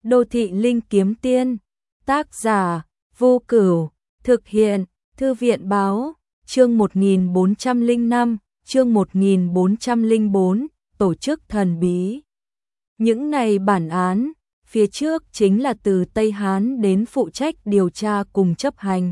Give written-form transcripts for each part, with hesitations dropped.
Đô thị linh kiếm tiên, tác giả, Vô Cửu, thực hiện, Thư viện báo, chương 1405, chương 1404, tổ chức thần bí. Những này bản án, phía trước chính là từ Tây Hán đến phụ trách điều tra cùng chấp hành.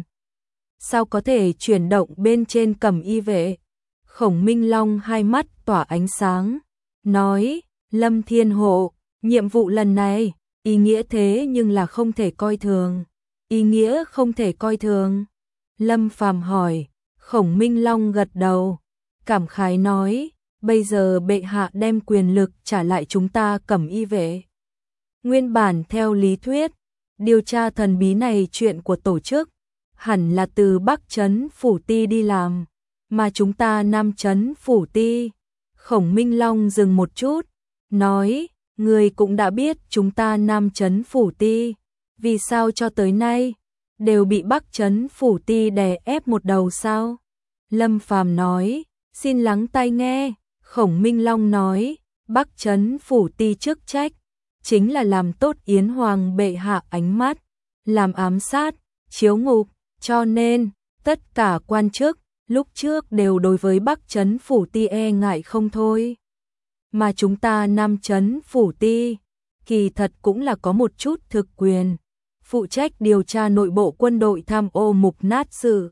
Sao có thể chuyển động bên trên cẩm y vệ? Khổng Minh Long hai mắt tỏa ánh sáng, nói, Lâm Thiên Hộ, nhiệm vụ lần này, ý nghĩa thế nhưng là không thể coi thường. Ý nghĩa không thể coi thường. Lâm Phàm hỏi, Khổng Minh Long gật đầu, cảm khái nói, bây giờ bệ hạ đem quyền lực trả lại chúng ta cẩm y vệ. Nguyên bản theo lý thuyết, điều tra thần bí này chuyện của tổ chức, hẳn là từ Bắc Trấn Phủ Ti đi làm, mà chúng ta Nam Trấn Phủ Ti. Khổng Minh Long dừng một chút, nói, người cũng đã biết chúng ta Nam Trấn Phủ Ti, vì sao cho tới nay đều bị Bắc Trấn Phủ Ti đè ép một đầu sao? Lâm Phàm nói, xin lắng tai nghe. Khổng Minh Long nói, Bắc Trấn Phủ Ti chức trách chính là làm tốt Yến Hoàng bệ hạ ánh mắt, làm ám sát, chiếu ngục, cho nên tất cả quan chức lúc trước đều đối với Bắc Trấn Phủ Ti e ngại không thôi. Mà chúng ta Nam Trấn Phủ Ti, kỳ thật cũng là có một chút thực quyền, phụ trách điều tra nội bộ quân đội tham ô mục nát sự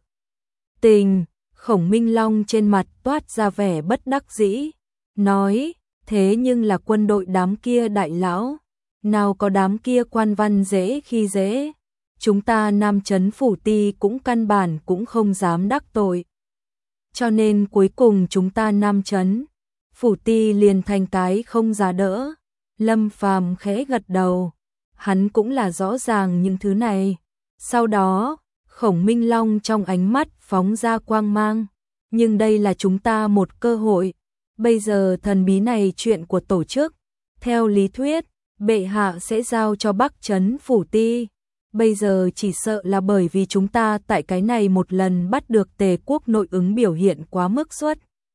tình. Khổng Minh Long trên mặt toát ra vẻ bất đắc dĩ, nói, thế nhưng là quân đội đám kia đại lão, nào có đám kia quan văn dễ khi dễ, chúng ta Nam Trấn Phủ Ti cũng căn bản cũng không dám đắc tội. Cho nên cuối cùng chúng ta Nam Trấn Phủ Ti liền thành cái không giá đỡ. Lâm Phàm khẽ gật đầu, hắn cũng là rõ ràng những thứ này. Sau đó, Khổng Minh Long trong ánh mắt phóng ra quang mang, nhưng đây là chúng ta một cơ hội. Bây giờ thần bí này chuyện của tổ chức, theo lý thuyết, bệ hạ sẽ giao cho Bắc Trấn Phủ Ti. Bây giờ chỉ sợ là bởi vì chúng ta tại cái này một lần bắt được Tề quốc nội ứng biểu hiện quá mức xuất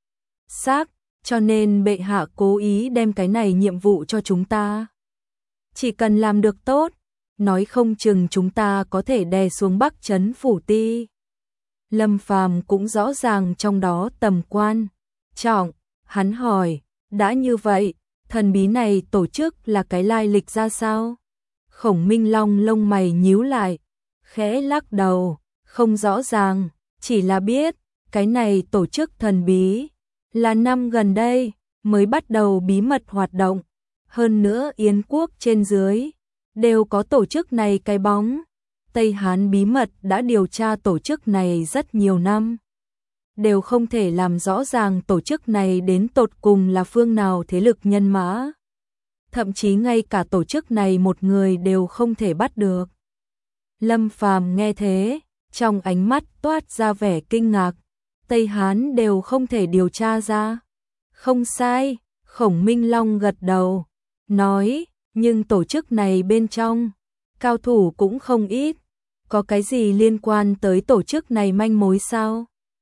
sắc, cho nên bệ hạ cố ý đem cái này nhiệm vụ cho chúng ta. Chỉ cần làm được tốt, nói không chừng chúng ta có thể đè xuống Bắc Trấn Phủ Ti. Lâm Phàm cũng rõ ràng trong đó tầm quan trọng, hắn hỏi, đã như vậy, thần bí này tổ chức là cái lai lịch ra sao? Khổng Minh Long lông mày nhíu lại, khẽ lắc đầu, không rõ ràng, chỉ là biết, cái này tổ chức thần bí, là năm gần đây, mới bắt đầu bí mật hoạt động, hơn nữa Yến quốc trên dưới, đều có tổ chức này cái bóng. Tây Hán bí mật đã điều tra tổ chức này rất nhiều năm, đều không thể làm rõ ràng tổ chức này đến tột cùng là phương nào thế lực nhân mã. Thậm chí ngay cả tổ chức này một người đều không thể bắt được. Lâm Phàm nghe thế, trong ánh mắt toát ra vẻ kinh ngạc, Tây Hán đều không thể điều tra ra. Không sai, Khổng Minh Long gật đầu, nói, nhưng tổ chức này bên trong, cao thủ cũng không ít, có cái gì liên quan tới tổ chức này manh mối sao?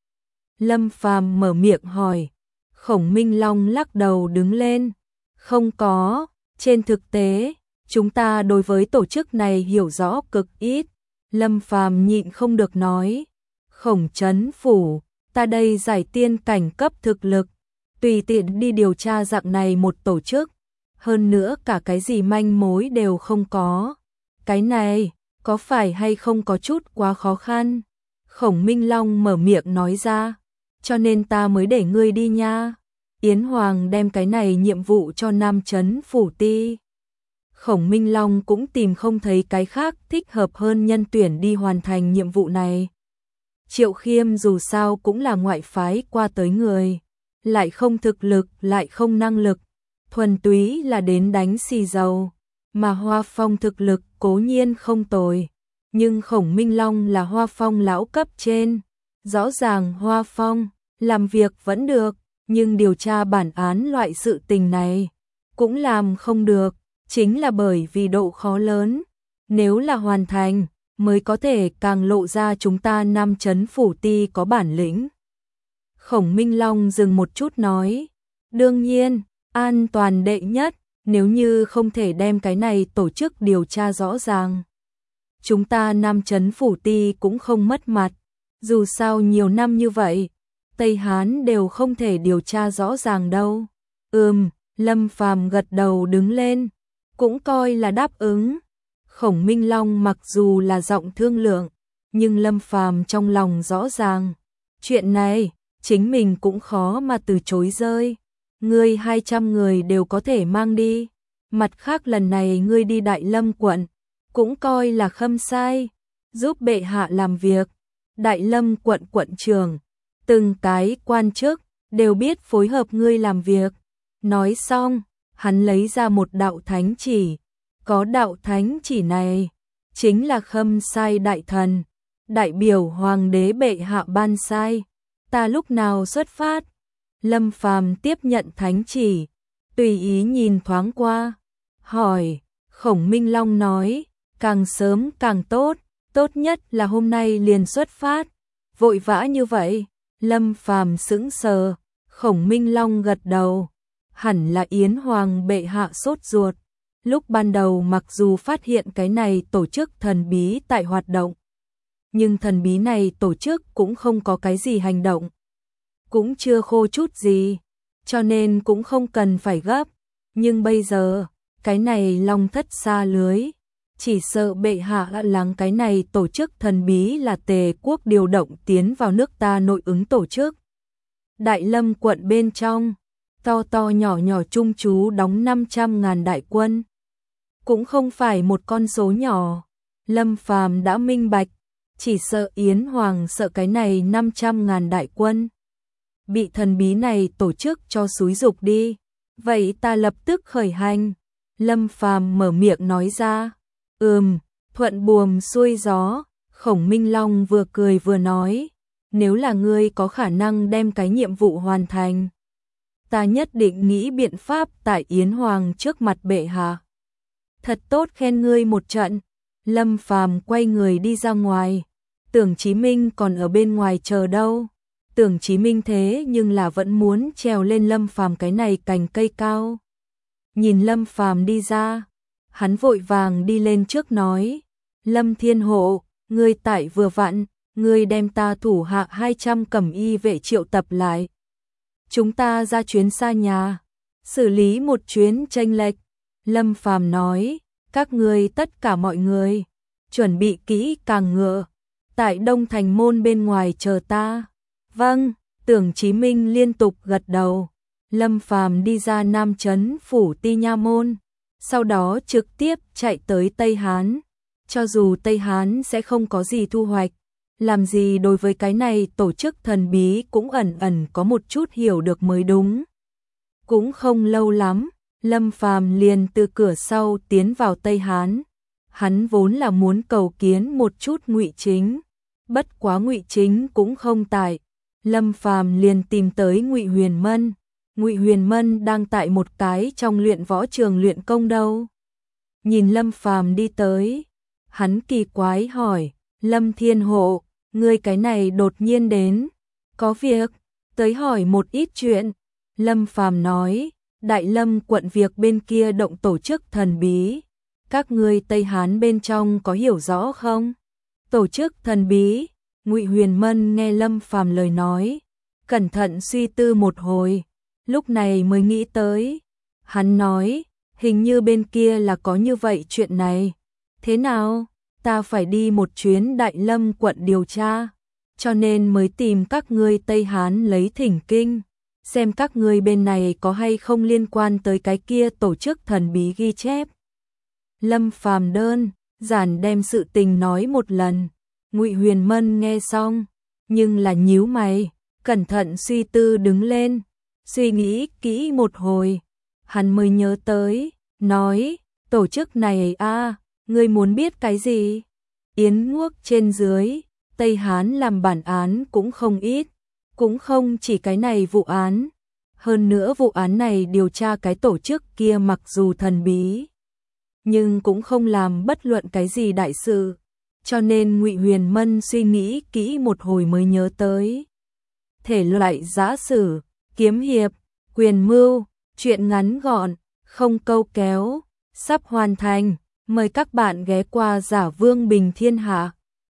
Lâm Phàm mở miệng hỏi, Khổng Minh Long lắc đầu đứng lên, không có, trên thực tế, chúng ta đối với tổ chức này hiểu rõ cực ít. Lâm Phàm nhịn không được nói, Khổng Trấn Phủ, ta đây giải tiên cảnh cấp thực lực, tùy tiện đi điều tra dạng này một tổ chức, hơn nữa cả cái gì manh mối đều không có. Cái này, có phải hay không có chút quá khó khăn? Khổng Minh Long mở miệng nói ra, cho nên ta mới để ngươi đi nha. Yến Hoàng đem cái này nhiệm vụ cho Nam Trấn Phủ Ti. Khổng Minh Long cũng tìm không thấy cái khác thích hợp hơn nhân tuyển đi hoàn thành nhiệm vụ này. Triệu Khiêm dù sao cũng là ngoại phái qua tới người, lại không thực lực, lại không năng lực, thuần túy là đến đánh xì dầu. Mà Hoa Phong thực lực cố nhiên không tồi, nhưng Khổng Minh Long là Hoa Phong lão cấp trên. Rõ ràng Hoa Phong làm việc vẫn được, nhưng điều tra bản án loại sự tình này cũng làm không được, chính là bởi vì độ khó lớn. Nếu là hoàn thành, mới có thể càng lộ ra chúng ta Nam Trấn Phủ Ti có bản lĩnh. Khổng Minh Long dừng một chút nói, đương nhiên, an toàn đệ nhất, Nếu như không thể đem cái này tổ chức điều tra rõ ràng, chúng ta Nam Chấn Phủ Ti cũng không mất mặt. Dù sao nhiều năm như vậy, Tây Hán đều không thể điều tra rõ ràng đâu. Lâm Phàm gật đầu đứng lên, cũng coi là đáp ứng. Khổng Minh Long mặc dù là giọng thương lượng, nhưng Lâm Phàm trong lòng rõ ràng, chuyện này chính mình cũng khó mà từ chối rơi. Ngươi 200 người đều có thể mang đi, mặt khác lần này ngươi đi Đại Lâm quận, cũng coi là khâm sai, giúp bệ hạ làm việc. Đại Lâm quận quận trưởng, từng cái quan chức đều biết phối hợp ngươi làm việc. Nói xong, hắn lấy ra một đạo thánh chỉ, có đạo thánh chỉ này, chính là khâm sai đại thần, đại biểu hoàng đế bệ hạ ban sai. Ta lúc nào xuất phát? Lâm Phàm tiếp nhận thánh chỉ, tùy ý nhìn thoáng qua, hỏi. Khổng Minh Long nói, càng sớm càng tốt, tốt nhất là hôm nay liền xuất phát. Vội vã như vậy? Lâm Phàm sững sờ. Khổng Minh Long gật đầu, hẳn là Yến Hoàng bệ hạ sốt ruột. Lúc ban đầu mặc dù phát hiện cái này tổ chức thần bí tại hoạt động, nhưng thần bí này tổ chức cũng không có cái gì hành động, cũng chưa khô chút gì, cho nên cũng không cần phải gấp. Nhưng bây giờ, cái này long thất xa lưới, chỉ sợ bệ hạ lắng cái này tổ chức thần bí là Tề quốc điều động tiến vào nước ta nội ứng tổ chức. Đại Lâm quận bên trong, to to nhỏ nhỏ chung chú đóng 500.000 đại quân, cũng không phải một con số nhỏ. Lâm Phàm đã minh bạch, chỉ sợ Yến Hoàng sợ cái này 500.000 đại quân bị thần bí này tổ chức cho xúi dục đi. Vậy ta lập tức khởi hành. Lâm Phàm mở miệng nói ra. Thuận buồm xuôi gió. Khổng Minh Long vừa cười vừa nói, nếu là ngươi có khả năng đem cái nhiệm vụ hoàn thành, ta nhất định nghĩ biện pháp tại Yến Hoàng trước mặt bệ hạ thật tốt khen ngươi một trận. Lâm Phàm quay người đi ra ngoài, Tưởng Chí Minh còn ở bên ngoài chờ đâu. Tưởng Chí Minh thế nhưng là vẫn muốn trèo lên Lâm Phàm cái này cành cây cao. Nhìn Lâm Phàm đi ra, hắn vội vàng đi lên trước nói, Lâm Thiên Hộ, ngươi tại vừa vặn, ngươi đem ta thủ hạ 200 cẩm y vệ triệu tập lại. Chúng ta ra chuyến xa nhà, xử lý một chuyến chênh lệch. Lâm Phàm nói, các ngươi tất cả mọi người, chuẩn bị kỹ càng ngựa, tại Đông Thành môn bên ngoài chờ ta. Vâng, Tưởng Chí Minh liên tục gật đầu. Lâm Phàm đi ra Nam Chấn Phủ Ti nha môn, sau đó trực tiếp chạy tới Tây Hán. Cho dù Tây Hán sẽ không có gì thu hoạch, làm gì đối với cái này tổ chức thần bí cũng ẩn ẩn có một chút hiểu được mới đúng. Cũng không lâu lắm, Lâm Phàm liền từ cửa sau tiến vào Tây Hán. Hắn vốn là muốn cầu kiến một chút Ngụy Chính, bất quá Ngụy Chính cũng không tại. Lâm Phàm liền tìm tới Ngụy Huyền Mân. Ngụy Huyền Mân đang tại một cái trong luyện võ trường luyện công đâu. Nhìn Lâm Phàm đi tới, hắn kỳ quái hỏi, Lâm Thiên Hộ, ngươi cái này đột nhiên đến, có việc, tới hỏi một ít chuyện. Lâm Phàm nói, Đại Lâm quận việc bên kia động tổ chức thần bí, các ngươi Tây Hán bên trong có hiểu rõ không? Tổ chức thần bí? Ngụy Huyền Mân nghe Lâm Phàm lời nói, cẩn thận suy tư một hồi, lúc này mới nghĩ tới. Hắn nói, hình như bên kia là có như vậy chuyện này. Thế nào? Ta phải đi một chuyến Đại Lâm quận điều tra, cho nên mới tìm các ngươi Tây Hán lấy thỉnh kinh, xem các ngươi bên này có hay không liên quan tới cái kia tổ chức thần bí ghi chép. Lâm Phàm đơn giản đem sự tình nói một lần. Ngụy Huyền Mân nghe xong, nhưng là nhíu mày, cẩn thận suy tư đứng lên, suy nghĩ kỹ một hồi, hắn mới nhớ tới, nói, tổ chức này ngươi muốn biết cái gì? Yến Quốc trên dưới, Tây Hán làm bản án cũng không ít, cũng không chỉ cái này vụ án. Hơn nữa vụ án này điều tra cái tổ chức kia mặc dù thần bí, nhưng cũng không làm bất luận cái gì đại sự. Cho nên Ngụy Huyền Mân suy nghĩ kỹ một hồi mới nhớ tới. Thể loại giã sử, kiếm hiệp, quyền mưu, truyện ngắn gọn, không câu kéo, sắp hoàn thành. Mời các bạn ghé qua Giả Vương Bình Thiên Hạ.